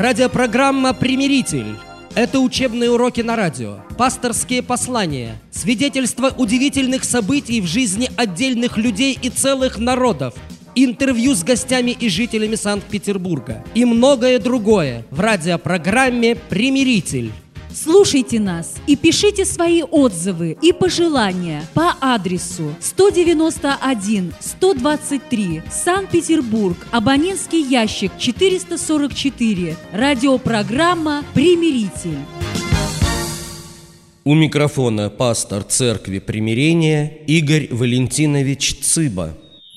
Радиопрограмма «Примиритель». Это учебные уроки на радио, пасторские послания, свидетельства удивительных событий в жизни отдельных людей и целых народов, интервью с гостями и жителями Санкт-Петербурга и многое другое в радиопрограмме «Примиритель». Слушайте нас и пишите свои отзывы и пожелания по адресу 191-123, Санкт-Петербург, абонентский ящик 444, радиопрограмма «Примиритель». У микрофона пастор Церкви Примирения Игорь Валентинович Цыба.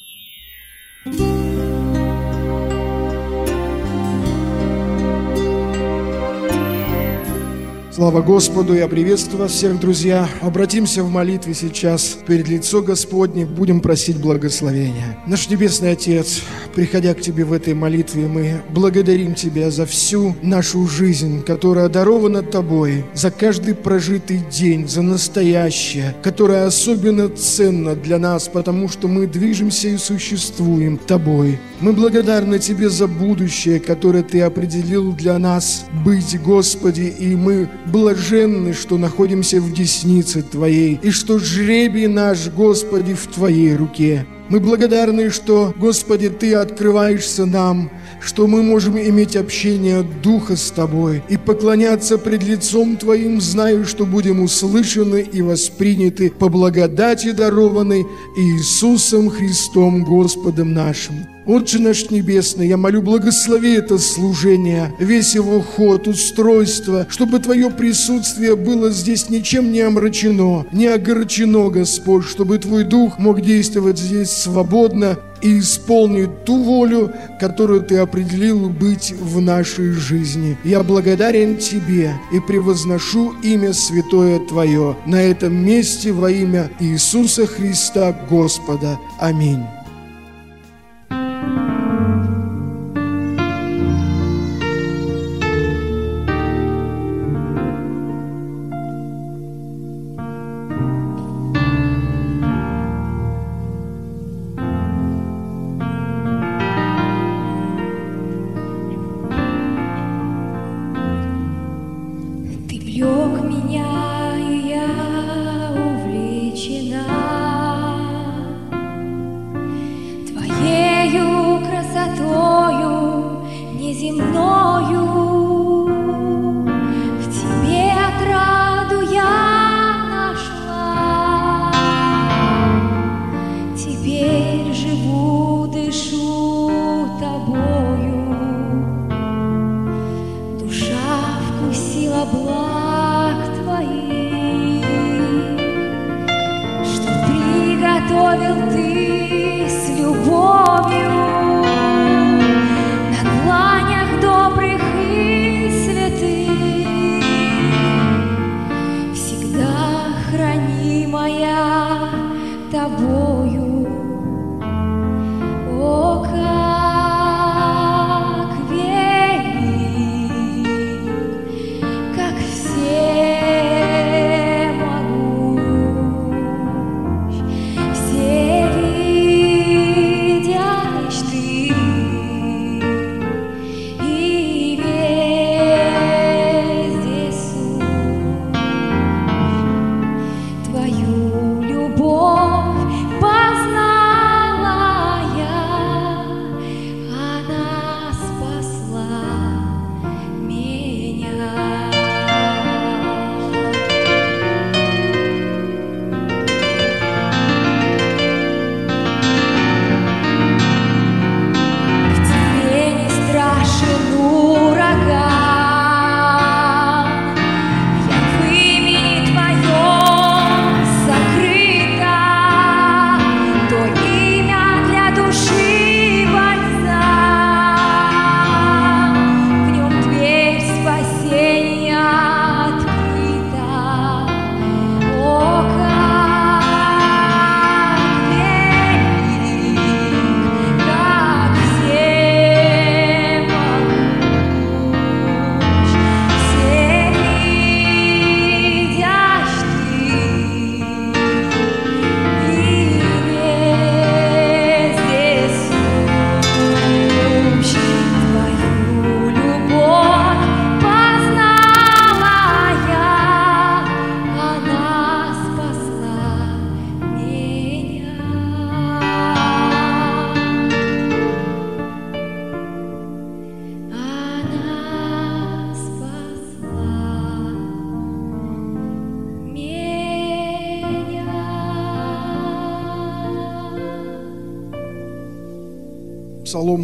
Слава Господу! Я приветствую вас всех, друзья. Обратимся в молитве сейчас перед лицо Господне, будем просить благословения. Наш Небесный Отец, приходя к Тебе в этой молитве, мы благодарим Тебя за всю нашу жизнь, которая дарована Тобой, за каждый прожитый день, за настоящее, которое особенно ценно для нас, потому что мы движемся и существуем Тобой. Мы благодарны Тебе за будущее, которое Ты определил для нас быть, Господи, и мы блаженны, что находимся в деснице Твоей, и что жребий наш, Господи, в Твоей руке. Мы благодарны, что, Господи, Ты открываешься нам, что мы можем иметь общение Духа с Тобой и поклоняться пред лицом Твоим, зная, что будем услышаны и восприняты по благодати, дарованной Иисусом Христом Господом нашим. Отче наш Небесный, я молю, благослови это служение, весь его ход, устройство, чтобы Твое присутствие было здесь ничем не омрачено, не огорчено, Господь, чтобы Твой Дух мог действовать здесь свободно и исполнить ту волю, которую Ты определил быть в нашей жизни. Я благодарен Тебе и превозношу имя святое Твое на этом месте во имя Иисуса Христа Господа. Аминь. Лег меня, и я увлечена Твоею красотою неземною. В Тебе отраду я нашла, теперь живу, дышу Тобою. Душа вкусила благ Твоих, что приготовил Ты с любовью на дланях добрых и святых. Всегда хранимая Тобою. О, как велик, как всемогущ, всевидящ Ты, и везде сущ. Твою любовь Псалом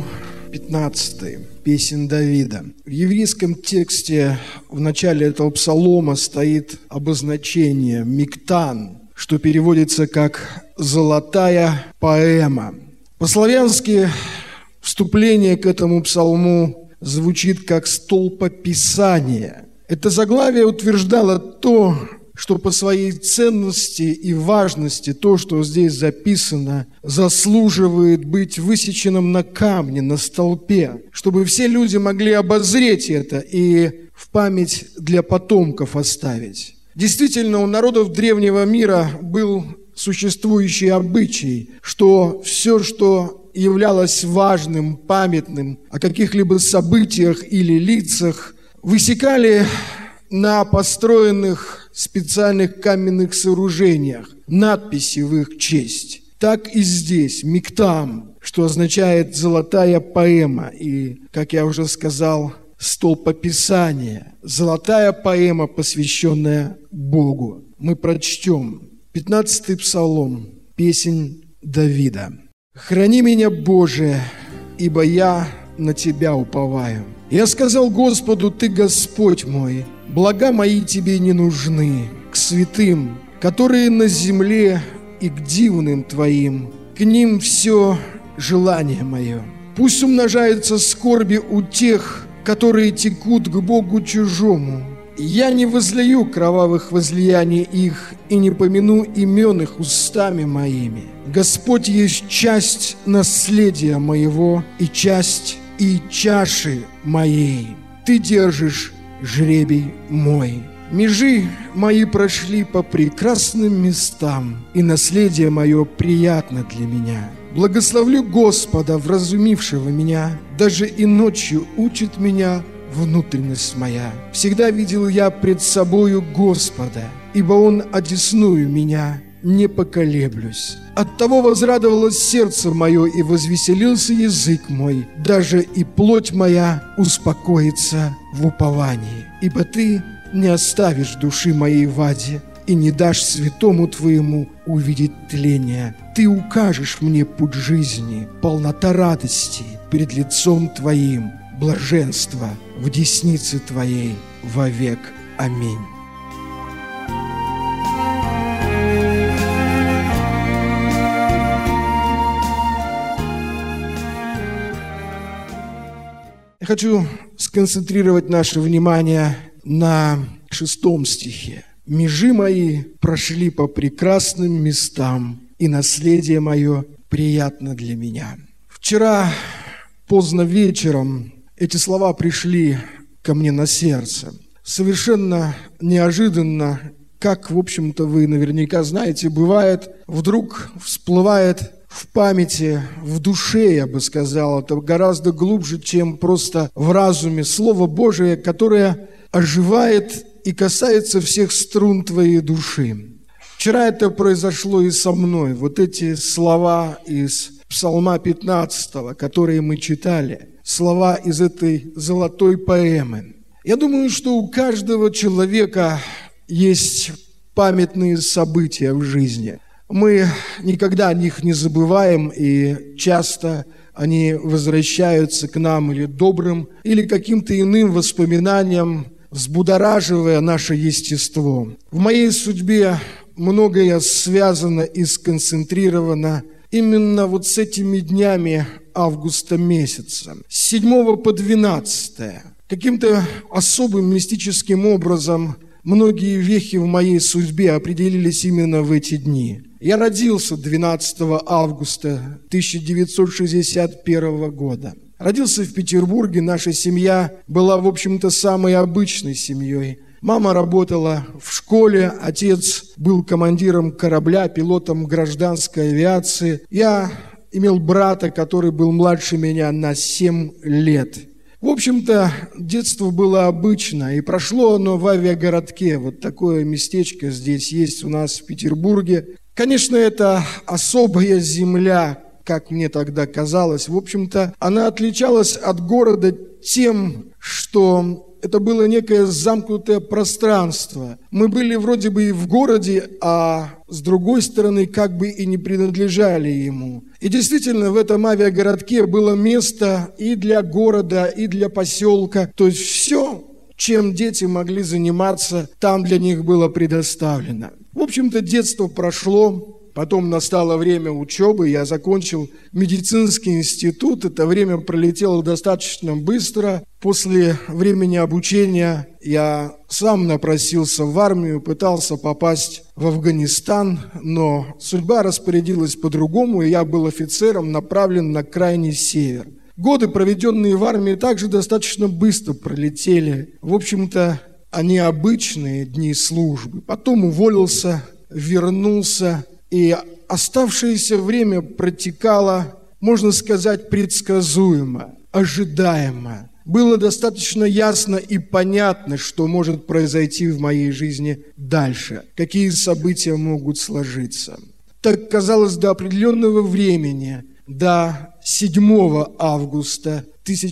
15, песнь Давида. В еврейском тексте в начале этого псалома стоит обозначение «миктан», что переводится как «золотая поэма». По-славянски вступление к этому псалму звучит как «столпописание». Это заглавие утверждало то, что по своей ценности и важности то, что здесь записано, заслуживает быть высеченным на камне, на столпе, чтобы все люди могли обозреть это и в память для потомков оставить. Действительно, у народов древнего мира был существующий обычай, что все, что являлось важным, памятным о каких-либо событиях или лицах, высекали на построенных специальных каменных сооружениях надписи в их честь. Так и здесь «миктам», что означает «золотая поэма», и, как я уже сказал, «столпописание». Золотая поэма, посвященная Богу. Мы прочтем 15-й псалом, песнь Давида. «Храни меня, Боже, ибо я на Тебя уповаю. Я сказал Господу: Ты Господь мой, блага мои Тебе не нужны, к святым, которые на земле, и к дивным Твоим, к ним все желание мое. Пусть умножаются скорби у тех, которые текут к Богу чужому. Я не возлию кровавых возлияний их и не помяну имен их устами моими. Господь есть часть наследия моего и часть и чаши моей. Ты держишь жребий мой. Межи мои прошли по прекрасным местам, и наследие мое приятно для меня. Благословлю Господа, вразумившего меня, даже и ночью учит меня внутренность моя. Всегда видел я пред собою Господа, ибо Он одесную меня, не поколеблюсь. Оттого возрадовалось сердце мое и возвеселился язык мой, даже и плоть моя успокоится в уповании. Ибо Ты не оставишь души моей в аде и не дашь святому Твоему увидеть тление. Ты укажешь мне путь жизни, полнота радости перед лицом Твоим, блаженство в деснице Твоей вовек. Аминь». Я хочу сконцентрировать наше внимание на 6 стихе. «Межи мои прошли по прекрасным местам, и наследие мое приятно для меня». Вчера поздно вечером эти слова пришли ко мне на сердце. Совершенно неожиданно, как, в общем-то, вы наверняка знаете, бывает, вдруг всплывает в памяти, в душе, я бы сказал, это гораздо глубже, чем просто в разуме, Слово Божие, которое оживает и касается всех струн твоей души. Вчера это произошло и со мной. Вот эти слова из Псалма 15, которые мы читали, слова из этой золотой поэмы. Я думаю, что у каждого человека есть памятные события в жизни. Мы никогда о них не забываем, и часто они возвращаются к нам или добрым, или каким-то иным воспоминаниям, взбудораживая наше естество. В моей судьбе многое связано и сконцентрировано именно вот с этими днями августа месяца, с 7 по 12. Каким-то особым мистическим образом многие вехи в моей судьбе определились именно в эти дни. Я родился 12 августа 1961 года. Родился в Петербурге, наша семья была, в общем-то, самой обычной семьей. Мама работала в школе, отец был командиром корабля, пилотом гражданской авиации. Я имел брата, который был младше меня на 7 лет. В общем-то, детство было обычно, и прошло оно в авиагородке. Вот такое местечко здесь есть у нас в Петербурге. Конечно, это особая земля, как мне тогда казалось. В общем-то, она отличалась от города тем, что это было некое замкнутое пространство. Мы были вроде бы и в городе, а с другой стороны как бы и не принадлежали ему. И действительно в этом авиагородке было место и для города, и для поселка. То есть все, чем дети могли заниматься, там для них было предоставлено. В общем-то, детство прошло. Потом настало время учебы, я закончил медицинский институт. Это время пролетело достаточно быстро. После времени обучения я сам напросился в армию, пытался попасть в Афганистан, но судьба распорядилась по-другому, и я был офицером, направлен на крайний север. Годы, проведенные в армии, также достаточно быстро пролетели. В общем-то, они обычные дни службы. Потом уволился, вернулся. И оставшееся время протекало, можно сказать, предсказуемо, ожидаемо. Было достаточно ясно и понятно, что может произойти в моей жизни дальше, какие события могут сложиться. Так казалось до определенного времени, до 7 августа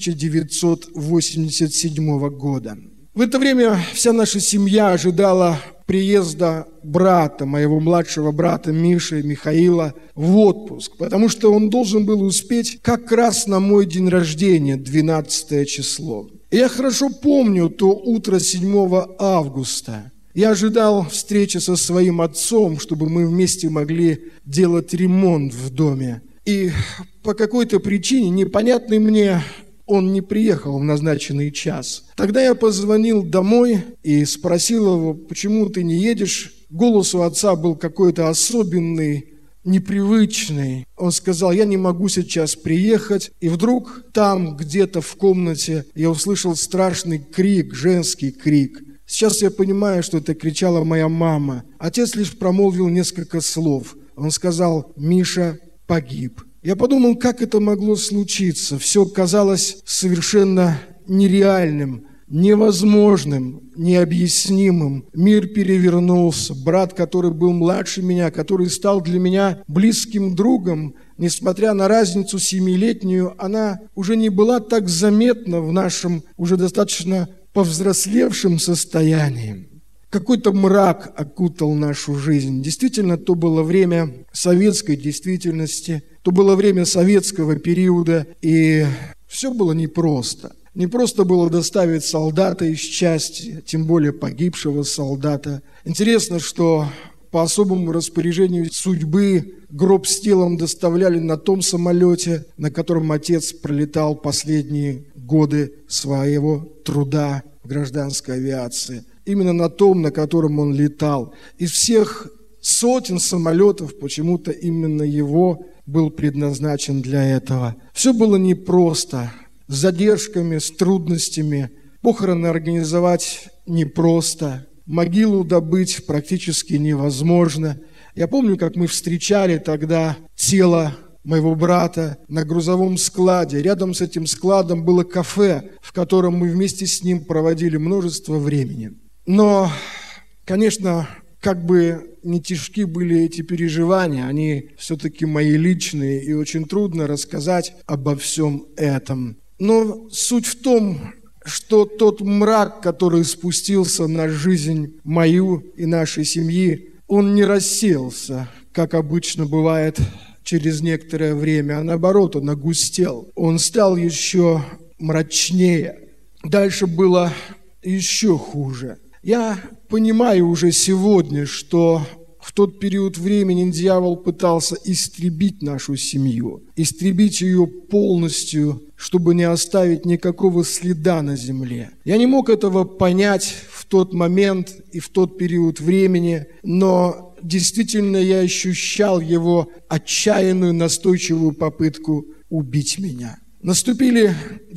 1987 года. В это время вся наша семья ожидала приезда брата, моего младшего брата Миши, Михаила, в отпуск, потому что он должен был успеть как раз на мой день рождения, 12 число. И я хорошо помню то утро 7 августа. Я ожидал встречи со своим отцом, чтобы мы вместе могли делать ремонт в доме. И по какой-то причине, непонятной мне, он не приехал в назначенный час. Тогда я позвонил домой и спросил его, почему ты не едешь? Голос у отца был какой-то особенный, непривычный. Он сказал, я не могу сейчас приехать. И вдруг там, где-то в комнате, я услышал страшный крик, женский крик. Сейчас я понимаю, что это кричала моя мама. Отец лишь промолвил несколько слов. Он сказал, Миша погиб. Я подумал, как это могло случиться. Все казалось совершенно нереальным, невозможным, необъяснимым. Мир перевернулся. Брат, который был младше меня, который стал для меня близким другом, несмотря на разницу 7-летнюю, она уже не была так заметна в нашем уже достаточно повзрослевшем состоянии. Какой-то мрак окутал нашу жизнь. Действительно, то было время советской действительности, то было время советского периода, и все было непросто. Непросто было доставить солдата из части, тем более погибшего солдата. Интересно, что по особому распоряжению судьбы гроб с телом доставляли на том самолете, на котором отец пролетал последние годы своего труда в гражданской авиации. Именно на том, на котором он летал. Из всех сотен самолетов почему-то именно его был предназначен для этого. Все было непросто, с задержками, с трудностями. Похороны организовать непросто, могилу добыть практически невозможно. Я помню, как мы встречали тогда тело моего брата на грузовом складе. Рядом с этим складом было кафе, в котором мы вместе с ним проводили множество времени. Но, конечно, как бы не тяжки были эти переживания, они все-таки мои личные, и очень трудно рассказать обо всем этом. Но суть в том, что тот мрак, который спустился на жизнь мою и нашей семьи, он не рассеялся, как обычно бывает через некоторое время, а наоборот, он огустел. Он стал еще мрачнее. Дальше было еще хуже. Я понимаю уже сегодня, что в тот период времени дьявол пытался истребить нашу семью, истребить ее полностью, чтобы не оставить никакого следа на земле. Я не мог этого понять в тот момент и в тот период времени, но действительно я ощущал его отчаянную, настойчивую попытку убить меня. Наступили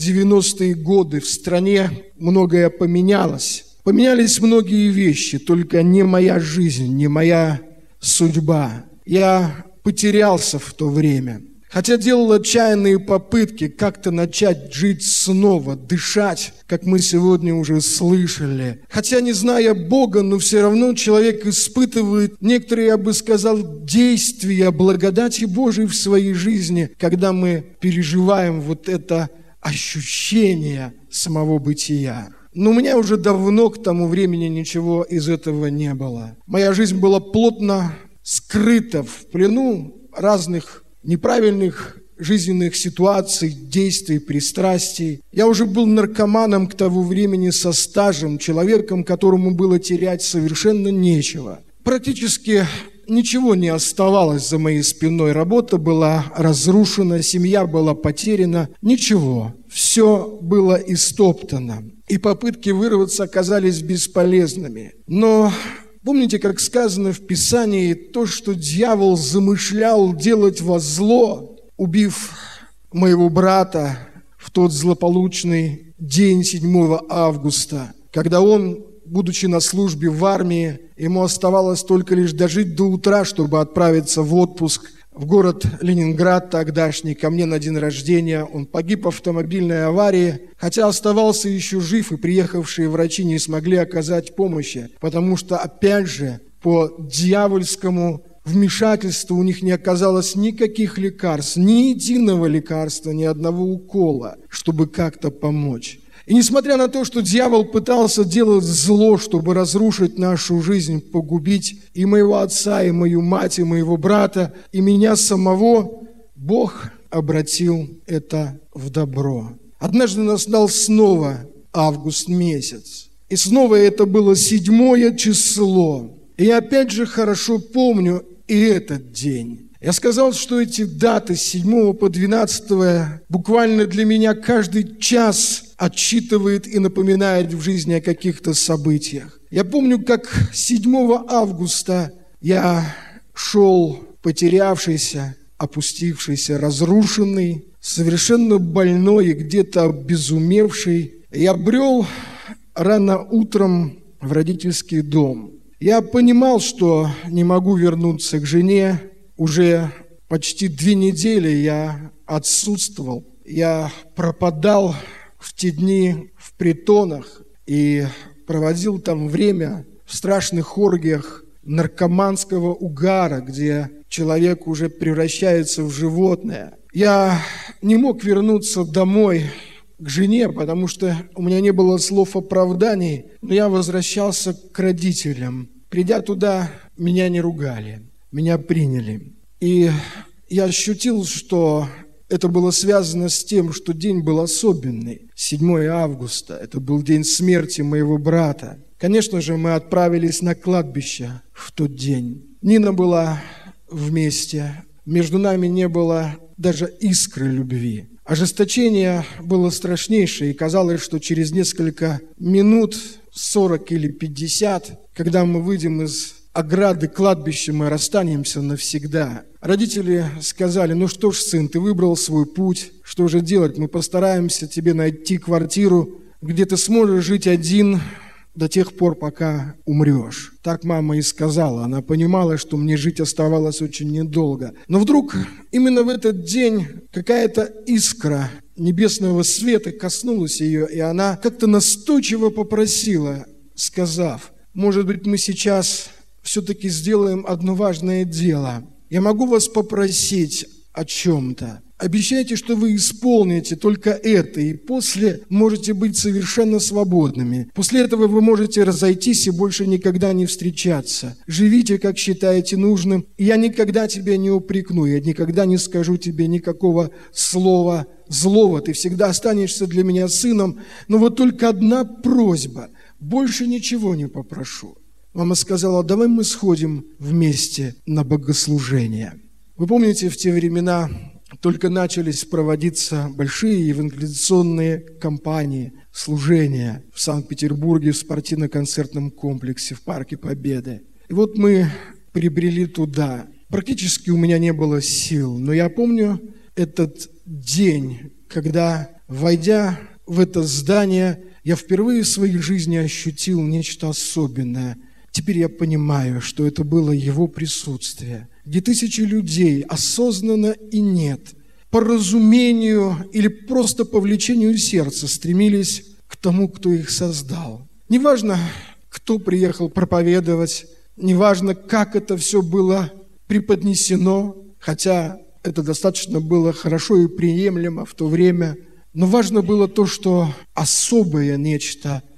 90-е годы, в стране многое поменялось. Поменялись многие вещи, только не моя жизнь, не моя судьба. Я потерялся в то время. Хотя делал отчаянные попытки как-то начать жить снова, дышать, как мы сегодня уже слышали. Хотя не зная Бога, но все равно человек испытывает некоторые, я бы сказал, действия благодати Божией в своей жизни, когда мы переживаем вот это ощущение самого бытия. Но у меня уже давно к тому времени ничего из этого не было. Моя жизнь была плотно скрыта в плену разных неправильных жизненных ситуаций, действий, пристрастий. Я уже был наркоманом к тому времени со стажем, человеком, которому было терять совершенно нечего. Практически ничего не оставалось за моей спиной. Работа была разрушена, семья была потеряна. Ничего. Все было истоптано. И попытки вырваться оказались бесполезными. Но помните, как сказано в Писании, то, что дьявол замышлял делать во зло, убив моего брата в тот злополучный день 7 августа, когда он, будучи на службе в армии, ему оставалось только лишь дожить до утра, чтобы отправиться в отпуск в город Ленинград тогдашний, ко мне на день рождения. Он погиб в автомобильной аварии, хотя оставался еще жив, и приехавшие врачи не смогли оказать помощи, потому что, опять же, по дьявольскому вмешательству у них не оказалось никаких лекарств, ни единого лекарства, ни одного укола, чтобы как-то помочь. И несмотря на то, что дьявол пытался делать зло, чтобы разрушить нашу жизнь, погубить и моего отца, и мою мать, и моего брата, и меня самого, Бог обратил это в добро. Однажды настал снова август месяц. И снова это было 7 число. И я опять же хорошо помню и этот день. Я сказал, что эти даты с 7 по 12 буквально для меня каждый час отсчитывает и напоминает в жизни о каких-то событиях. Я помню, как 7 августа я шел потерявшийся, опустившийся, разрушенный, совершенно больной и где-то обезумевший. Я брел рано утром в родительский дом. Я понимал, что не могу вернуться к жене. Уже почти 2 недели я отсутствовал. Я пропадал в те дни в притонах и проводил там время в страшных оргиях наркоманского угара, где человек уже превращается в животное. Я не мог вернуться домой к жене, потому что у меня не было слов оправданий, но я возвращался к родителям. Придя туда, меня не ругали, меня приняли. И я ощутил, что это было связано с тем, что день был особенный. 7 августа, это был день смерти моего брата. Конечно же, мы отправились на кладбище в тот день. Нина была вместе, между нами не было даже искры любви. Ожесточение было страшнейшее, и казалось, что через несколько минут, 40 или 50, когда мы выйдем из ограды кладбища, мы расстанемся навсегда. Родители сказали: ну что ж, сын, ты выбрал свой путь, что же делать? Мы постараемся тебе найти квартиру, где ты сможешь жить один до тех пор, пока умрешь. Так мама и сказала. Она понимала, что мне жить оставалось очень недолго. Но вдруг именно в этот день какая-то искра небесного света коснулась ее, и она как-то настойчиво попросила, сказав: может быть, мы сейчас все-таки сделаем одно важное дело. Я могу вас попросить о чем-то. Обещайте, что вы исполните только это, и после можете быть совершенно свободными. После этого вы можете разойтись и больше никогда не встречаться. Живите, как считаете нужным, и я никогда тебя не упрекну, я никогда не скажу тебе никакого слова злого. Ты всегда останешься для меня сыном, но вот только одна просьба, больше ничего не попрошу. Мама сказала: давай мы сходим вместе на богослужение. Вы помните, в те времена только начались проводиться большие евангелизационные кампании, служения в Санкт-Петербурге в спортивно-концертном комплексе в Парке Победы. И вот мы прибрели туда. Практически у меня не было сил, но я помню этот день, когда, войдя в это здание, я впервые в своей жизни ощутил нечто особенное. Теперь я понимаю, что это было Его присутствие, где тысячи людей осознанно и нет, по разумению или просто по влечению сердца стремились к тому, кто их создал. Неважно, кто приехал проповедовать, неважно, как это все было преподнесено, хотя это достаточно было хорошо и приемлемо в то время, но важно было то, что особое нечто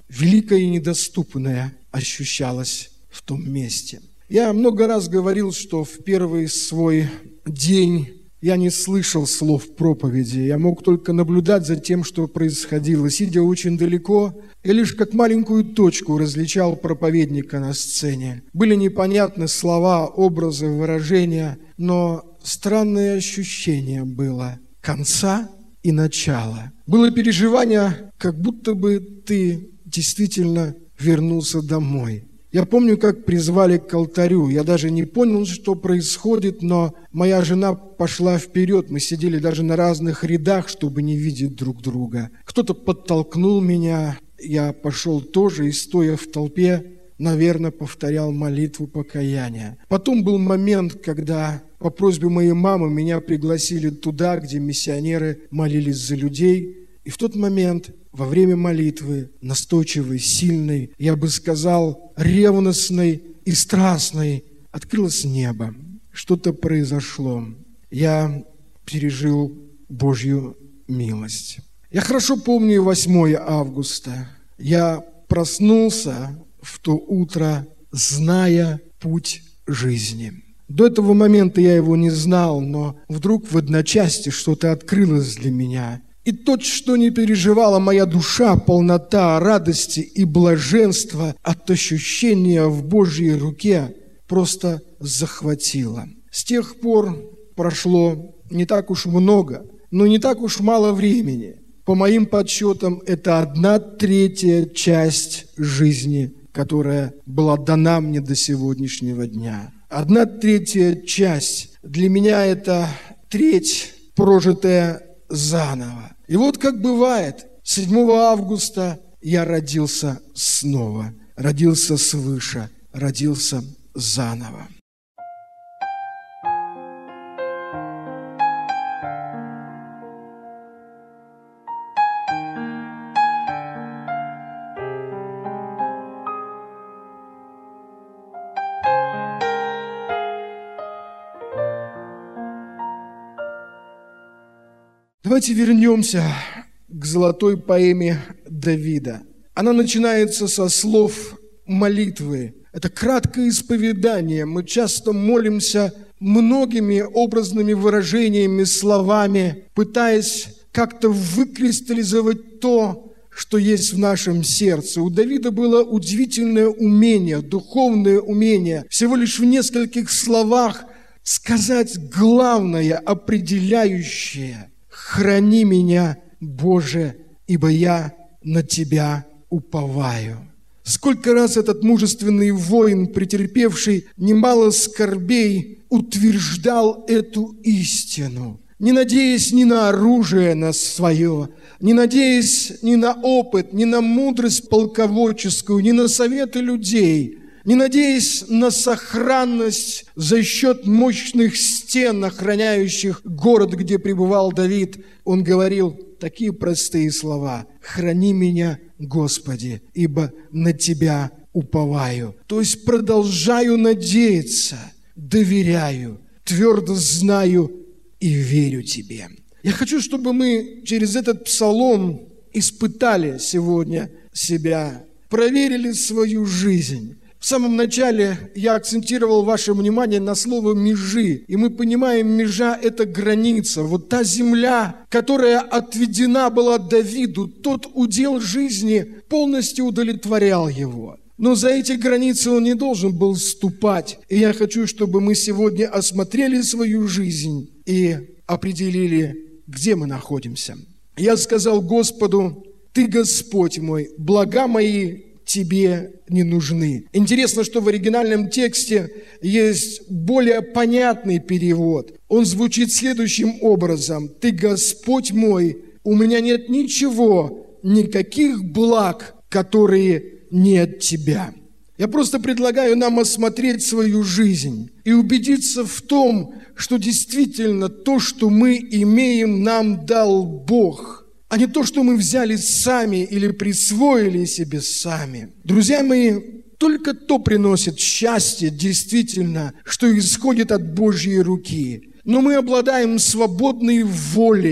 великое и недоступное ощущалось в том месте. Я много раз говорил, что в первый свой день я не слышал слов проповеди. Я мог только наблюдать за тем, что происходило. Сидя очень далеко, я лишь как маленькую точку различал проповедника на сцене. Были непонятны слова, образы, выражения, но странное ощущение было конца и начала. Было переживание, как будто бы ты действительно вернулся домой. Я помню, как призвали к алтарю. Я даже не понял, что происходит, но моя жена пошла вперед. Мы сидели даже на разных рядах, чтобы не видеть друг друга. Кто-то подтолкнул меня. Я пошел тоже и, стоя в толпе, наверное, повторял молитву покаяния. Потом был момент, когда по просьбе моей мамы меня пригласили туда, где миссионеры молились за людей. И в тот момент, во время молитвы, настойчивой, сильной, я бы сказал, ревностной и страстной, открылось небо. Что-то произошло. Я пережил Божью милость. Я хорошо помню 8 августа. Я проснулся в то утро, зная путь жизни. До этого момента я его не знал, но вдруг в одночасье что-то открылось для меня. И то, что не переживала моя душа, полнота радости и блаженства от ощущения в Божьей руке, просто захватило. С тех пор прошло не так уж много, но не так уж мало времени. По моим подсчетам, это 1/3 часть жизни, которая была дана мне до сегодняшнего дня. 1/3 часть. Для меня это треть, прожитая заново. И вот как бывает, 7 августа я родился снова, родился свыше, родился заново. Давайте вернемся к золотой поэме Давида. Она начинается со слов молитвы. Это краткое исповедание. Мы часто молимся многими образными выражениями, словами, пытаясь как-то выкристаллизовать то, что есть в нашем сердце. У Давида было удивительное умение, духовное умение, всего лишь в нескольких словах сказать главное, определяющее. «Храни меня, Боже, ибо я на Тебя уповаю». Сколько раз этот мужественный воин, претерпевший немало скорбей, утверждал эту истину, не надеясь ни на оружие на свое, не надеясь ни на опыт, ни на мудрость полководческую, ни на советы людей, не надеясь на сохранность за счет мощных стен, охраняющих город, где пребывал Давид, он говорил такие простые слова: «Храни меня, Господи, ибо на Тебя уповаю». То есть продолжаю надеяться, доверяю, твердо знаю и верю Тебе. Я хочу, чтобы мы через этот псалом испытали сегодня себя, проверили свою жизнь. В самом начале я акцентировал ваше внимание на слово «межи». И мы понимаем, межа – это граница. Вот та земля, которая отведена была Давиду, тот удел жизни полностью удовлетворял его. Но за эти границы он не должен был ступать. И я хочу, чтобы мы сегодня осмотрели свою жизнь и определили, где мы находимся. Я сказал Господу: «Ты, Господь мой, блага мои Тебе не нужны». Интересно, что в оригинальном тексте есть более понятный перевод. Он звучит следующим образом: «Ты, Господь мой, у меня нет ничего, никаких благ, которые не от Тебя». Я просто предлагаю нам осмотреть свою жизнь и убедиться в том, что действительно то, что мы имеем, нам дал Бог, а не то, что мы взяли сами или присвоили себе сами. Друзья мои, только то приносит счастье действительно, что исходит от Божьей руки. Но мы обладаем свободной волей.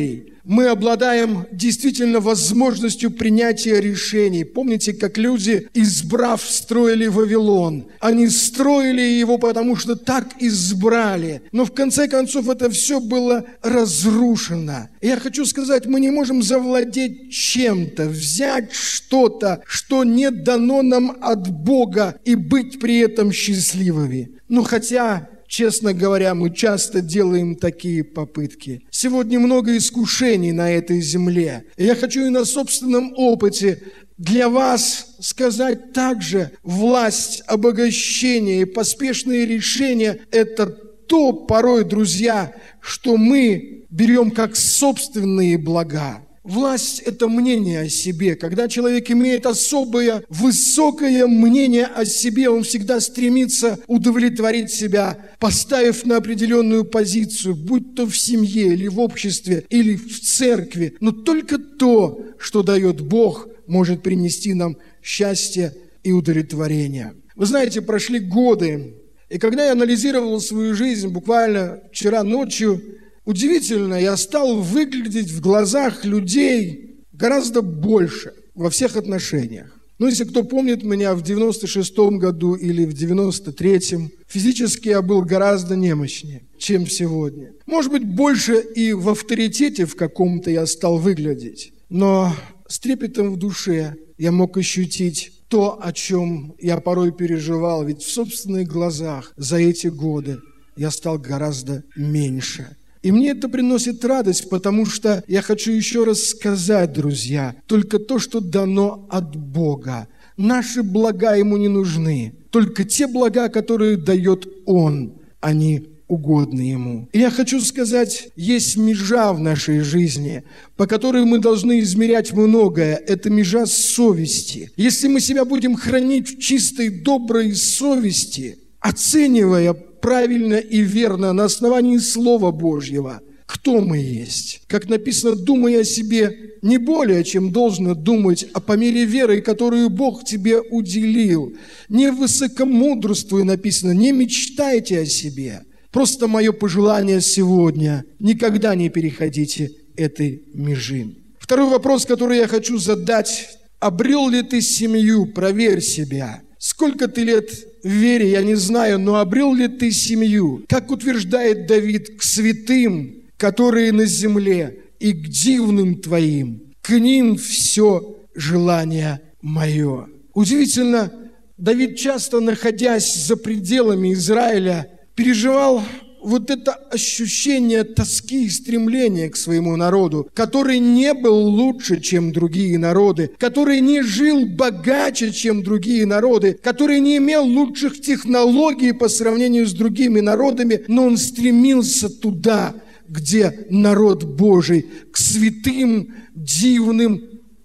мы обладаем действительно возможностью принятия решений. Помните, как люди, избрав, строили Вавилон? Они строили его, потому что так избрали. Но в конце концов это все было разрушено. И я хочу сказать, мы не можем завладеть чем-то, взять что-то, что не дано нам от Бога, и быть при этом счастливыми. Но хотя, честно говоря, мы часто делаем такие попытки. Сегодня много искушений на этой земле. И я хочу и на собственном опыте для вас сказать также: власть, обогащение и поспешные решения – это то порой, друзья, что мы берем как собственные блага. Власть – это мнение о себе. Когда человек имеет особое, высокое мнение о себе, он всегда стремится удовлетворить себя, поставив на определенную позицию, будь то в семье, или в обществе, или в церкви. Но только то, что дает Бог, может принести нам счастье и удовлетворение. Вы знаете, прошли годы, и когда я анализировал свою жизнь буквально вчера ночью, удивительно, я стал выглядеть в глазах людей гораздо больше во всех отношениях. Ну, если кто помнит меня в 96-м году или в 93-м, физически я был гораздо немощнее, чем сегодня. Может быть, больше и в авторитете в каком-то я стал выглядеть. Но с трепетом в душе я мог ощутить то, о чем я порой переживал. Ведь в собственных глазах за эти годы я стал гораздо меньше. И мне это приносит радость, потому что я хочу еще раз сказать, друзья, только то, что дано от Бога. Наши блага Ему не нужны. Только те блага, которые дает Он, они угодны Ему. И я хочу сказать, есть межа в нашей жизни, по которой мы должны измерять многое. Это межа совести. Если мы себя будем хранить в чистой, доброй совести, оценивая правильно и верно на основании Слова Божьего, кто мы есть. Как написано, думай о себе не более, чем должно думать, а по мере веры, которую Бог тебе уделил. Не высокомудрствуй, написано, не мечтайте о себе. Просто мое пожелание сегодня: никогда не переходите этой межи. Второй вопрос, который я хочу задать: обрел ли ты семью? Проверь себя. Сколько ты лет в вере, я не знаю, но обрел ли ты семью? Как утверждает Давид: к святым, которые на земле, и к дивным твоим, к ним все желание мое. Удивительно, Давид, часто находясь за пределами Израиля, переживал вот это ощущение тоски и стремления к своему народу, который не был лучше, чем другие народы, который не жил богаче, чем другие народы, который не имел лучших технологий по сравнению с другими народами, но он стремился туда, где народ Божий, к святым, дивным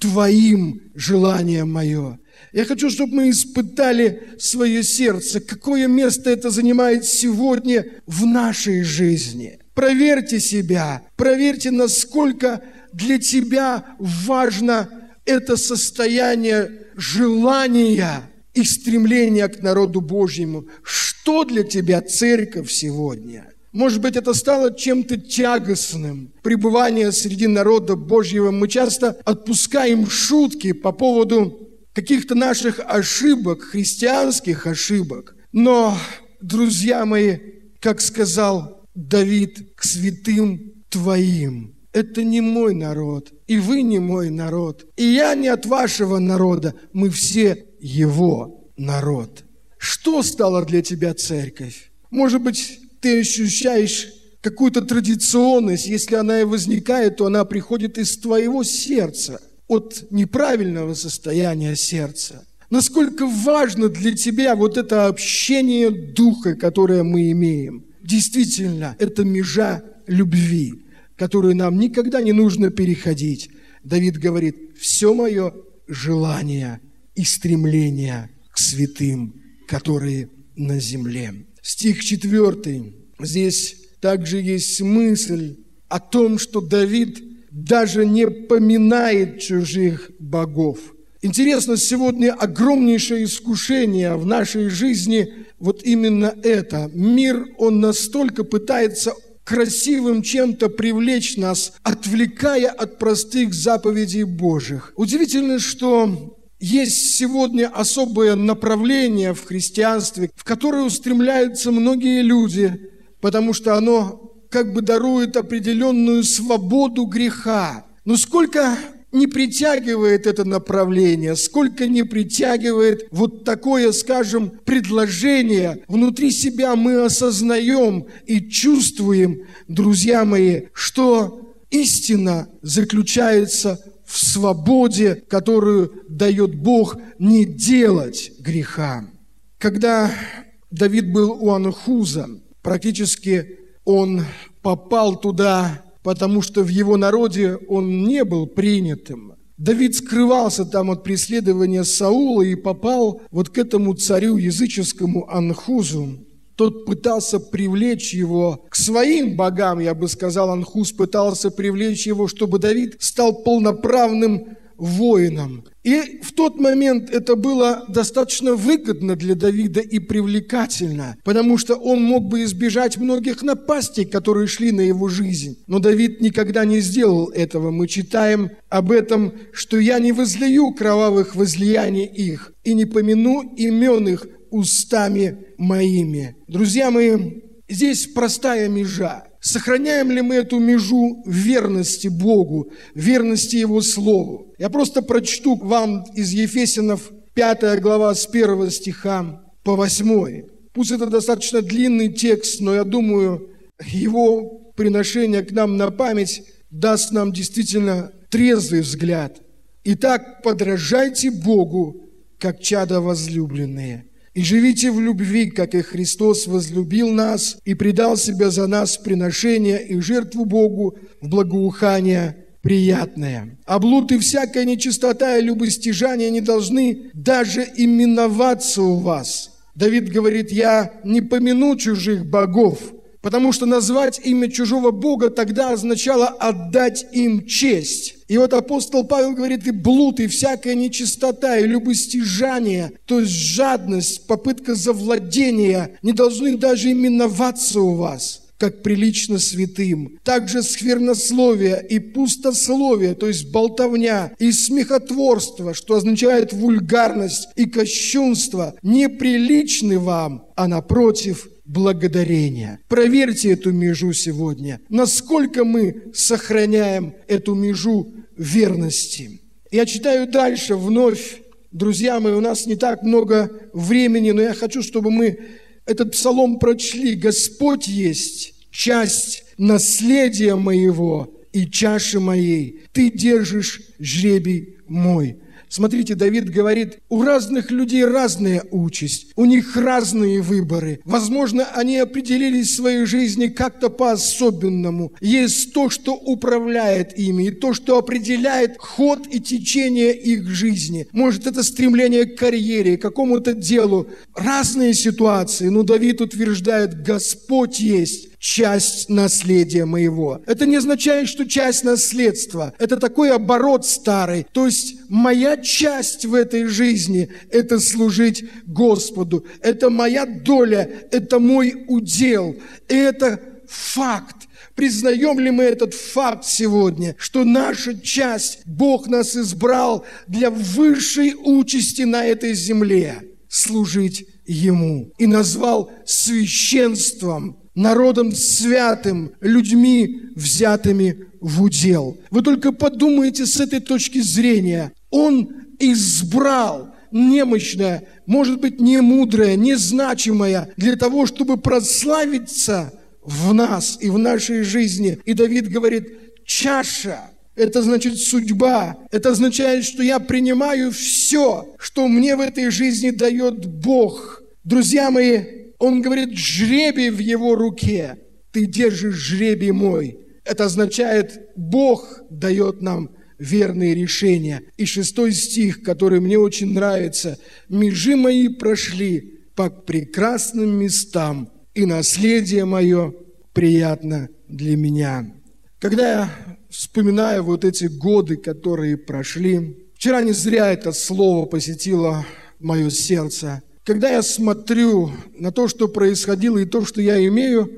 твоим желание мое. Я хочу, чтобы мы испытали свое сердце, какое место это занимает сегодня в нашей жизни. Проверьте себя, проверьте, насколько для тебя важно это состояние желания и стремления к народу Божьему. Что для тебя церковь сегодня? Может быть, это стало чем-то тягостным, пребывание среди народа Божьего. Мы часто отпускаем шутки по поводу каких-то наших ошибок, христианских ошибок. Но, друзья мои, как сказал Давид, к святым твоим. Это не мой народ, и вы не мой народ, и я не от вашего народа, мы все его народ. Что стало для тебя церковь? Может быть, ты ощущаешь какую-то традиционность, если она и возникает, то она приходит из твоего сердца, от неправильного состояния сердца. Насколько важно для тебя вот это общение духа, которое мы имеем. Действительно, это межа любви, которую нам никогда не нужно переходить. Давид говорит: все мое желание и стремление к святым, которые на земле. Стих 4. Здесь также есть мысль о том, что Давид даже не поминает чужих богов. Интересно, сегодня огромнейшее искушение в нашей жизни вот именно это. Мир, он настолько пытается красивым чем-то привлечь нас, отвлекая от простых заповедей Божьих. Удивительно, что есть сегодня особое направление в христианстве, в которое устремляются многие люди, потому что оно как бы дарует определенную свободу греха. Но сколько не притягивает это направление, сколько не притягивает вот такое, скажем, предложение, внутри себя мы осознаем и чувствуем, друзья мои, что истина заключается в свободе, которую дает Бог, не делать греха. Когда Давид был у Анхуза, практически он попал туда, потому что в его народе он не был принятым. Давид скрывался там от преследования Саула и попал вот к этому царю языческому Анхузу. Тот пытался привлечь его к своим богам, я бы сказал, Анхуз пытался привлечь его, чтобы Давид стал полноправным воином. И в тот момент это было достаточно выгодно для Давида и привлекательно, потому что он мог бы избежать многих напастей, которые шли на его жизнь. Но Давид никогда не сделал этого. Мы читаем об этом, что «я не возлию кровавых возлияний их и не помяну имен их устами моими». Друзья мои, здесь простая межа. Сохраняем ли мы эту межу верности Богу, верности Его Слову? Я просто прочту вам из Ефесянов 5 глава с 1 стиха по 8. Пусть это достаточно длинный текст, но я думаю, его приношение к нам на память даст нам действительно трезвый взгляд. «Итак, подражайте Богу, как чада возлюбленные, и живите в любви, как и Христос возлюбил нас и предал себя за нас в приношение и жертву Богу в благоухание приятное. А блуд и всякая нечистота и любостяжание не должны даже именоваться у вас». Давид говорит: «Я не помяну чужих богов», потому что назвать имя чужого Бога тогда означало отдать им честь. И вот апостол Павел говорит: и блуд, и всякая нечистота, и любостяжание, то есть жадность, попытка завладения, не должны даже именоваться у вас, как прилично святым. Также сквернословие и пустословие, то есть болтовня, и смехотворство, что означает вульгарность и кощунство, неприличны вам, а напротив, благодарение. Проверьте эту межу сегодня. Насколько мы сохраняем эту межу верности? Я читаю дальше вновь. Друзья мои, у нас не так много времени, но я хочу, чтобы мы этот псалом прочли. «Господь есть часть наследия моего и чаши моей. Ты держишь жребий мой». Смотрите, Давид говорит, у разных людей разная участь, у них разные выборы. Возможно, они определились в своей жизни как-то по-особенному. Есть то, что управляет ими, и то, что определяет ход и течение их жизни. Может, это стремление к карьере, к какому-то делу. Разные ситуации, но Давид утверждает, Господь есть часть наследия моего. Это не означает, что часть наследства. Это такой оборот старый. То есть моя часть в этой жизни – это служить Господу. Это моя доля, это мой удел. И это факт. Признаем ли мы этот факт сегодня, что наша часть, Бог нас избрал для высшей участи на этой земле – служить Ему. И назвал священством, народом святым, людьми, взятыми в удел. Вы только подумайте с этой точки зрения. Он избрал немощное, может быть, немудрое, незначимое, для того, чтобы прославиться в нас и в нашей жизни. И Давид говорит, чаша. Это значит судьба. Это означает, что я принимаю все, что мне в этой жизни дает Бог. Друзья мои, он говорит, жребий в его руке. Ты держишь жребий мой. Это означает, Бог дает нам верные решения. И 6 стих, который мне очень нравится. «Межи мои прошли по прекрасным местам, и наследие мое приятно для меня». Когда я вспоминаю вот эти годы, которые прошли, вчера не зря это слово посетило мое сердце. Когда я смотрю на то, что происходило, и то, что я имею,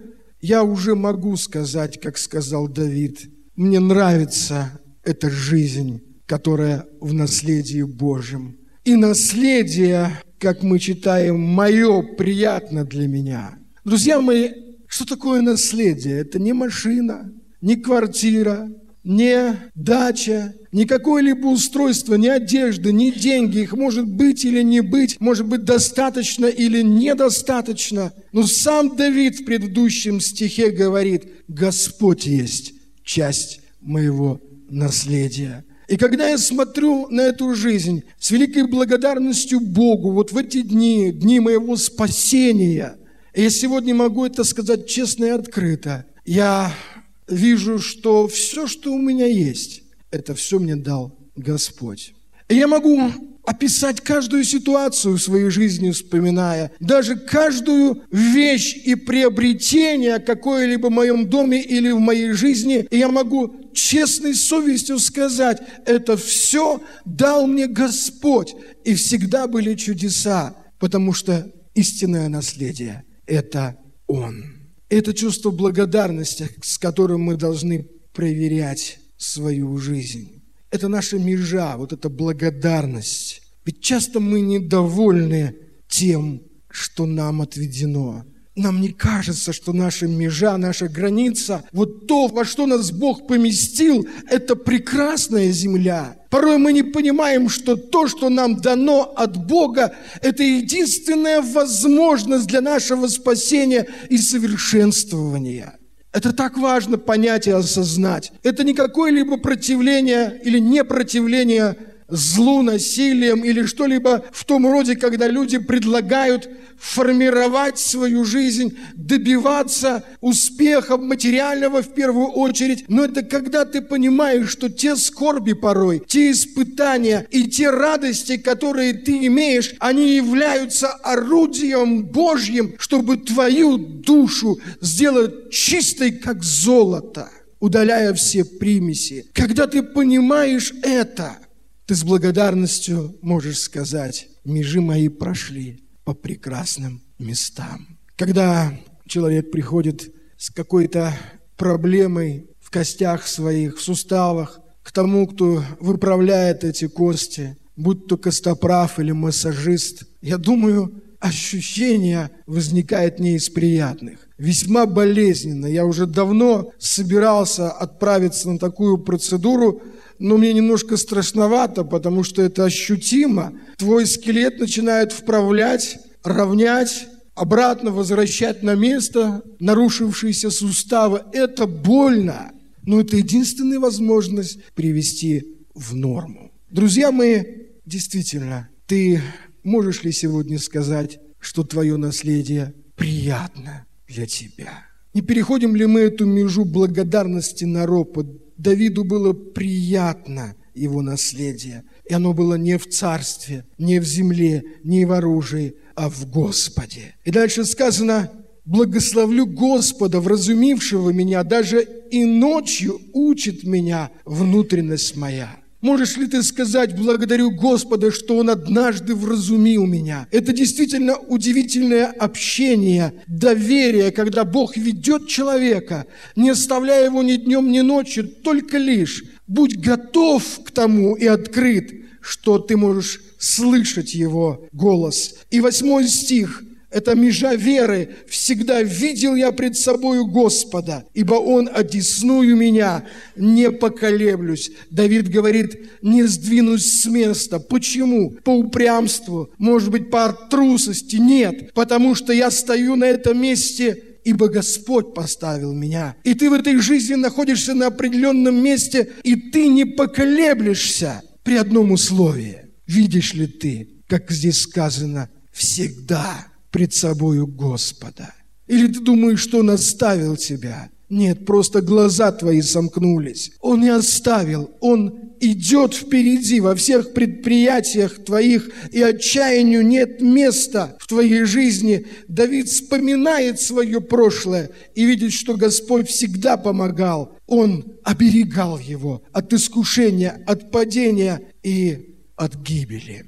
я уже могу сказать, как сказал Давид, мне нравится эта жизнь, которая в наследии Божьем. И наследие, как мы читаем, мое приятно для меня. Друзья мои, что такое наследие? Это не машина, не квартира, не дача, не какое-либо устройство, не одежда, не деньги. Их может быть или не быть, может быть достаточно или недостаточно. Но сам Давид в предыдущем стихе говорит: Господь есть часть моего наследия. И когда я смотрю на эту жизнь с великой благодарностью Богу, вот в эти дни, дни моего спасения, я сегодня могу это сказать честно и открыто, я вижу, что все, что у меня есть, это все мне дал Господь. И я могу описать каждую ситуацию в своей жизни, вспоминая, даже каждую вещь и приобретение какое-либо в моем доме или в моей жизни, и я могу честной совестью сказать, это все дал мне Господь. И всегда были чудеса, потому что истинное наследие – это Он. Это чувство благодарности, с которым мы должны проверять свою жизнь. Это наша межа, вот эта благодарность. Ведь часто мы недовольны тем, что нам отведено. Нам не кажется, что наша межа, наша граница, вот то, во что нас Бог поместил, это прекрасная земля. Порой мы не понимаем, что то, что нам дано от Бога, это единственная возможность для нашего спасения и совершенствования. Это так важно понять и осознать. Это не какое-либо противление или непротивление злу, насилием или что-либо в том роде, когда люди предлагают формировать свою жизнь, добиваться успеха материального в первую очередь. Но это когда ты понимаешь, что те скорби порой, те испытания и те радости, которые ты имеешь, они являются орудием Божьим, чтобы твою душу сделать чистой, как золото, удаляя все примеси. Когда ты понимаешь это, ты с благодарностью можешь сказать: межи мои прошли по прекрасным местам. Когда человек приходит с какой-то проблемой в костях своих, в суставах, к тому, кто выправляет эти кости, будь то костоправ или массажист, я думаю, ощущение возникает не из приятных, весьма болезненно. Я уже давно собирался отправиться на такую процедуру, но мне немножко страшновато, потому что это ощутимо. Твой скелет начинает вправлять, равнять, обратно возвращать на место нарушившиеся суставы. Это больно, но это единственная возможность привести в норму. Друзья мои, действительно, ты можешь ли сегодня сказать, что твое наследие приятно для тебя? Не переходим ли мы эту межу благодарности на ропот? Давиду было приятно его наследие, и оно было не в царстве, не в земле, не в оружии, а в Господе. И дальше сказано: «Благословлю Господа, вразумившего меня, даже и ночью учит меня внутренность моя». Можешь ли ты сказать: благодарю Господа, что Он однажды вразумил меня? Это действительно удивительное общение, доверие, когда Бог ведет человека, не оставляя его ни днем, ни ночью, только лишь будь готов к тому и открыт, что ты можешь слышать Его голос. И 8 стих. Это межа веры. «Всегда видел я пред собою Господа, ибо Он одесную меня, не поколеблюсь». Давид говорит: не сдвинусь с места. Почему? По упрямству, может быть, по трусости? Нет, потому что я стою на этом месте, ибо Господь поставил меня. И ты в этой жизни находишься на определенном месте, и ты не поколеблешься при одном условии. Видишь ли ты, как здесь сказано, всегда пред собою Господа? Или ты думаешь, что Он оставил тебя? Нет, просто глаза твои сомкнулись. Он не оставил, Он идет впереди во всех предприятиях твоих, и отчаянию нет места в твоей жизни. Давид вспоминает свое прошлое и видит, что Господь всегда помогал. Он оберегал его от искушения, от падения и от гибели.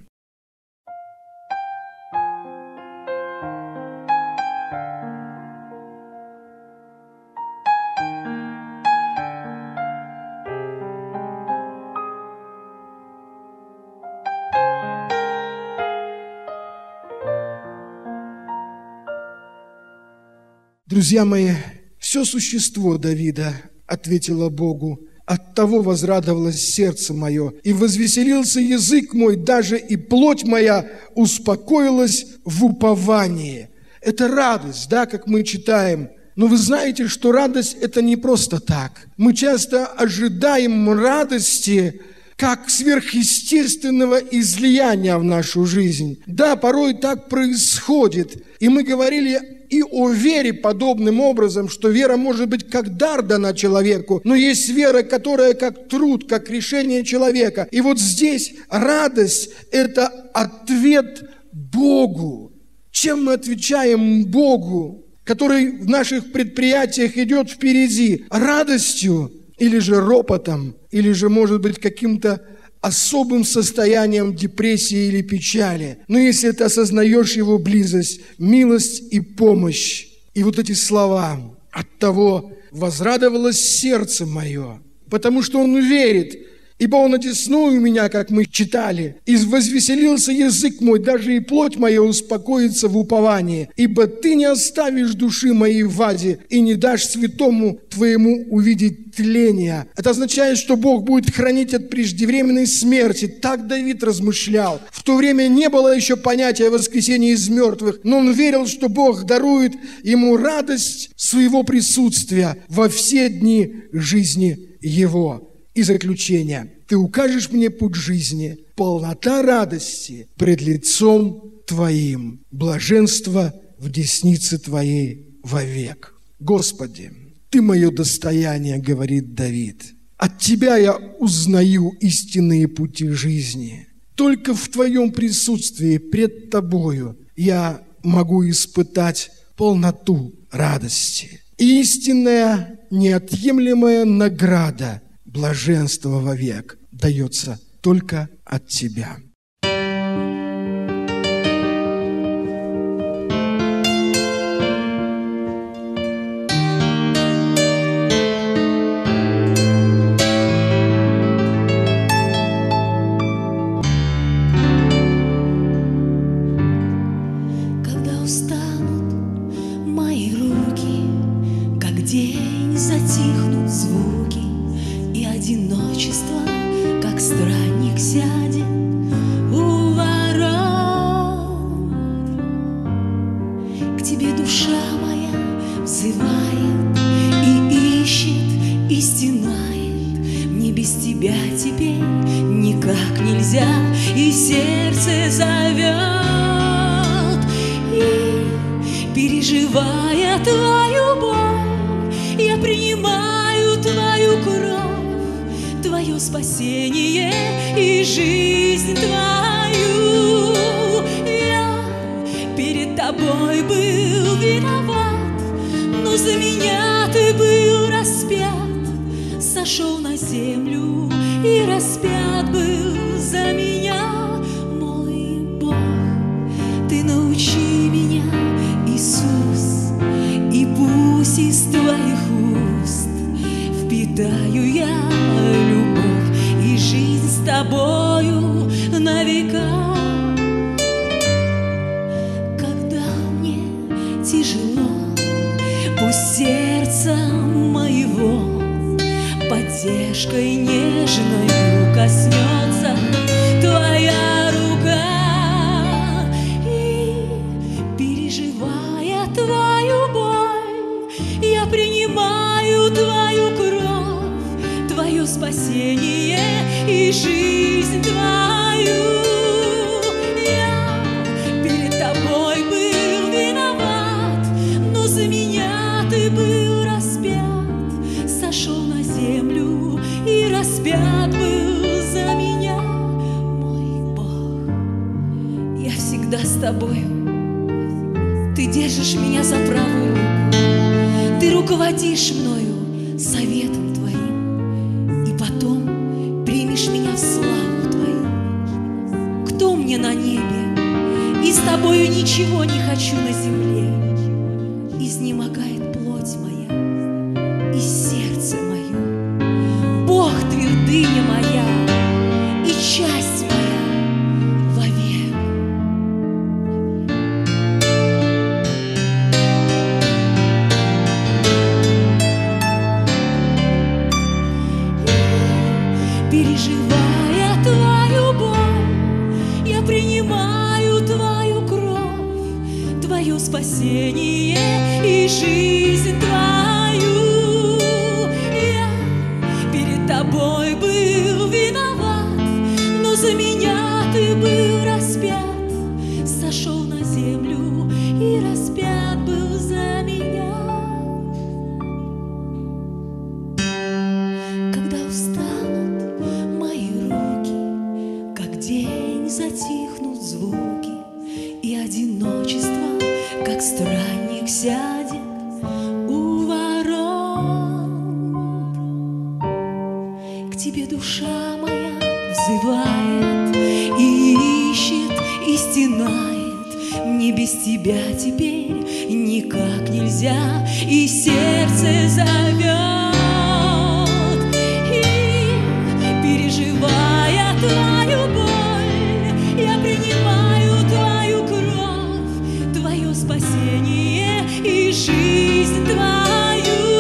Друзья мои, все существо Давида ответило Богу: «Оттого возрадовалось сердце мое, и возвеселился язык мой, даже и плоть моя успокоилась в уповании». Это радость, да, как мы читаем. Но вы знаете, что радость – это не просто так. Мы часто ожидаем радости как сверхъестественного излияния в нашу жизнь. Да, порой так происходит. И мы говорили и о вере подобным образом, что вера может быть как дар дана человеку, но есть вера, которая как труд, как решение человека. И вот здесь радость – это ответ Богу. Чем мы отвечаем Богу, который в наших предприятиях идет впереди? Радостью или же ропотом, или же, может быть, каким-то особым состоянием депрессии или печали. Но если ты осознаешь Его близость, милость и помощь, и вот эти слова: «Оттого возрадовалось сердце мое», потому что он верит, ибо он одесную меня, как мы читали, и возвеселился язык мой, даже и плоть моя успокоится в уповании, ибо ты не оставишь души моей в аде и не дашь святому твоему увидеть тления. Это означает, что Бог будет хранить от преждевременной смерти. Так Давид размышлял. В то время не было еще понятия воскресения из мертвых, но он верил, что Бог дарует ему радость своего присутствия во все дни жизни его. И заключение: «Ты укажешь мне путь жизни, полнота радости пред лицом Твоим, блаженство в деснице Твоей вовек». Господи, Ты мое достояние, говорит Давид. От Тебя я узнаю истинные пути жизни. Только в Твоем присутствии пред Тобою я могу испытать полноту радости. Истинная, неотъемлемая награда блаженство вовек дается только от Тебя. Когда устанут мои руки, как день затихнут звуки, и одиночество, как странник, сядет у ворот. К Тебе душа моя взывает и ищет, и стенает. Мне без Тебя теперь никак нельзя, и сердце зовет. И, переживая Твою боль, я принимаю Твою кровь, Твое спасение и жизнь Твою. Я перед Тобой был виноват, но за меня Ты был распят, сошел на землю и распят был за меня, мой Бог. Ты научи меня, Иисус, и пусть из Твоих уст впитаю я любовь и жизнь с Тобою на века. Когда мне тяжело, пусть сердца моего поддержкой нежною коснется Твоя рука. И, переживая Твою боль, я принимаю Твою кровь, Твое спасение и жизнь Твою. Я перед Тобой был виноват, но за меня Ты был распят, сошел на землю и распят был за меня, мой Бог. Я всегда с Тобою, Ты держишь меня за правую руку, Ты руководишь мною советом Твоим, и потом примешь меня в славу Твою. Кто мне на небе? И с Тобою ничего не хочу на земле. Изнемогает плоть моя и сердце мое. Бог твердыня моя и часть моя вовек. переживая Твою боль, я принимаю Твою кровь, Твое спасение и жизнь Твою. Я перед Тобой был виноват, но за меня Ты был распят, сошел на землю и распят был за меня. Когда устанут мои руки, как день затихнут звуки, и одиночество, как странник, сядет у ворот, к Тебе душа моя взывает и ищет, и стенает. Мне без Тебя теперь никак нельзя, и сердце зовет. И, переживая Твою боль, я принимаю Твою кровь, Твое спасение и жизнь Твою.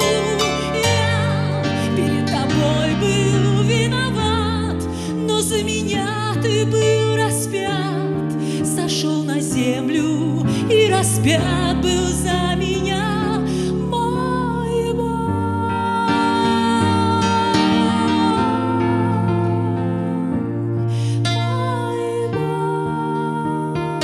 Я перед Тобой был виноват, но за меня Ты был распят, сошел на землю и распят был за меня, мой Бог. Мой Бог.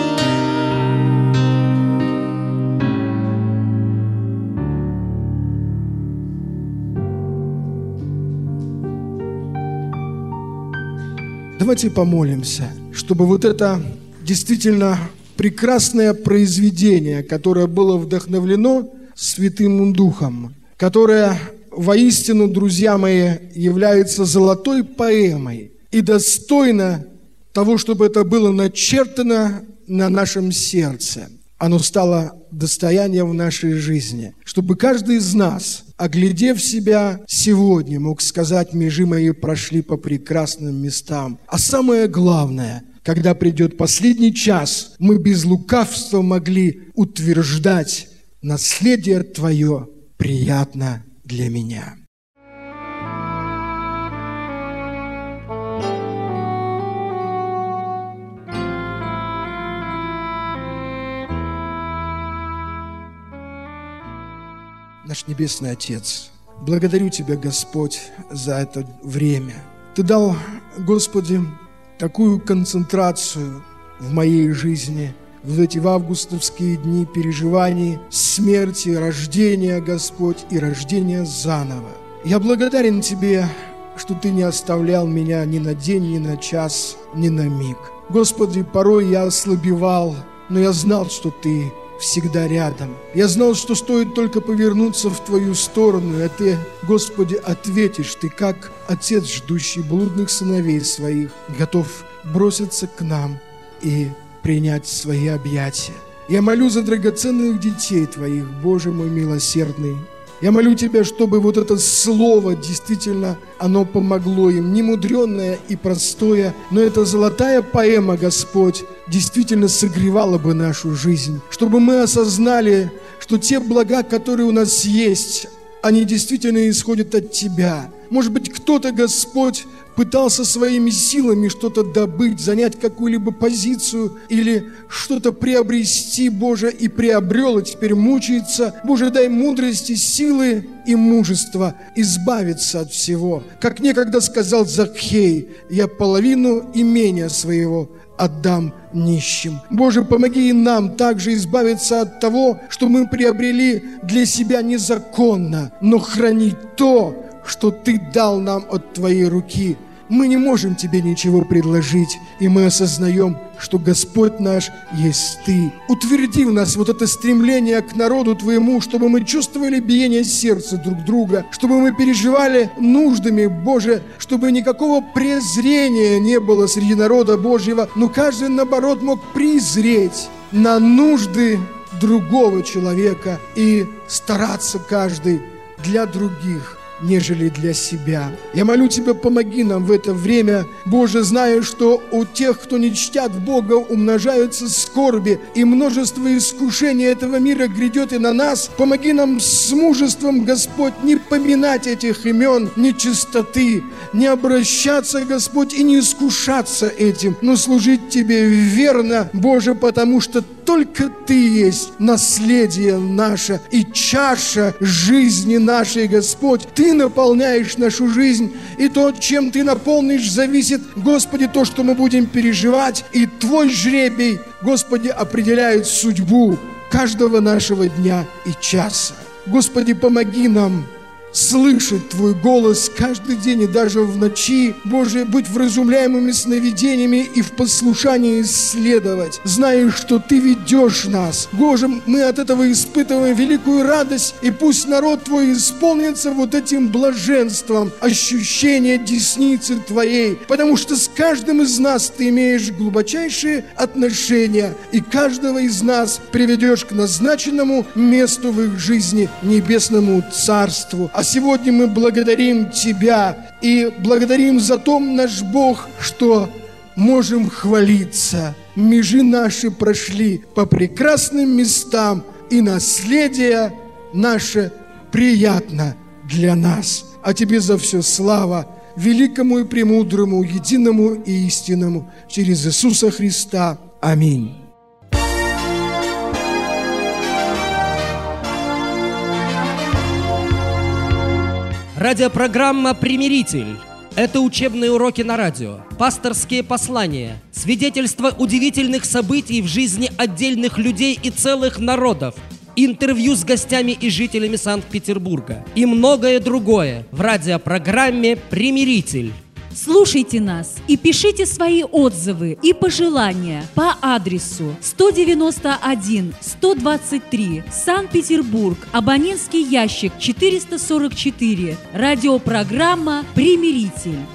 Давайте помолимся, чтобы вот это действительно прекрасное произведение, которое было вдохновлено Святым Духом, которое воистину, друзья мои, является золотой поэмой и достойно того, чтобы это было начертано на нашем сердце. Оно стало достоянием в нашей жизни, чтобы каждый из нас, оглядев себя сегодня, мог сказать: межи мои прошли по прекрасным местам. А самое главное, когда придет последний час, мы без лукавства могли утверждать: наследие Твое приятно для меня. Наш Небесный Отец, благодарю Тебя, Господь, за это время. Ты дал, Господи, такую концентрацию в моей жизни, в эти августовские дни переживаний, смерти, рождения, Господь, и рождения заново. Я благодарен Тебе, что Ты не оставлял меня ни на день, ни на час, ни на миг. Господи, порой я ослабевал, но я знал, что Ты всегда рядом. Я знал, что стоит только повернуться в Твою сторону, и Ты, Господи, ответишь. Ты, как отец, ждущий блудных сыновей своих, готов броситься к нам и принять свои объятия. Я молю за драгоценных детей Твоих, Боже мой милосердный. Я молю Тебя, чтобы вот это слово действительно, оно помогло им, не мудренное и простое, но эта золотая поэма, Господь, действительно согревала бы нашу жизнь, чтобы мы осознали, что те блага, которые у нас есть, они действительно исходят от Тебя. Может быть, кто-то, Господь, пытался своими силами что-то добыть, занять какую-либо позицию или что-то приобрести, Боже, и приобрел, и теперь мучается. Боже, дай мудрости, силы и мужества избавиться от всего. Как некогда сказал Закхей: я половину имения своего отдам нищим. Боже, помоги и нам также избавиться от того, что мы приобрели для себя незаконно, но хранить то, что Ты дал нам от Твоей руки. Мы не можем Тебе ничего предложить, и мы осознаем, что Господь наш есть Ты. Утверди в нас вот это стремление к народу Твоему, чтобы мы чувствовали биение сердца друг друга, чтобы мы переживали нуждами, Боже, чтобы никакого презрения не было среди народа Божьего, но каждый, наоборот, мог презреть на нужды другого человека и стараться каждый для других нежели для себя. Я молю Тебя, помоги нам в это время, Боже, зная, что у тех, кто не чтят Бога, умножаются скорби, и множество искушений этого мира грядет и на нас. Помоги нам с мужеством, Господь, не поминать этих имен нечистоты, не обращаться, Господь, и не искушаться этим, но служить Тебе верно, Боже, потому что только Ты есть наследие наше и чаша жизни нашей, Господь. Ты наполняешь нашу жизнь, и то, чем Ты наполнишь, зависит, Господи, то, что мы будем переживать, и Твой жребий, Господи, определяет судьбу каждого нашего дня и часа. Господи, помоги нам слышать Твой голос каждый день и даже в ночи, Боже, быть вразумляемыми сновидениями и в послушании следовать, зная, что Ты ведешь нас. Боже, мы от этого испытываем великую радость, и пусть народ Твой исполнится вот этим блаженством, ощущение десницы Твоей, потому что с каждым из нас Ты имеешь глубочайшие отношения, и каждого из нас приведешь к назначенному месту в их жизни, небесному Царству. А сегодня мы благодарим Тебя и благодарим за то, наш Бог, что можем хвалиться. Межи наши прошли по прекрасным местам, и наследие наше приятно для нас. А Тебе за все слава, великому и премудрому, единому и истинному, через Иисуса Христа. Аминь. Радиопрограмма «Примиритель». Это учебные уроки на радио, пасторские послания, свидетельства удивительных событий в жизни отдельных людей и целых народов, интервью с гостями и жителями Санкт-Петербурга и многое другое в радиопрограмме «Примиритель». Слушайте нас и пишите свои отзывы и пожелания по адресу 191-123, Санкт-Петербург, абонентский ящик 444, радиопрограмма «Примиритель».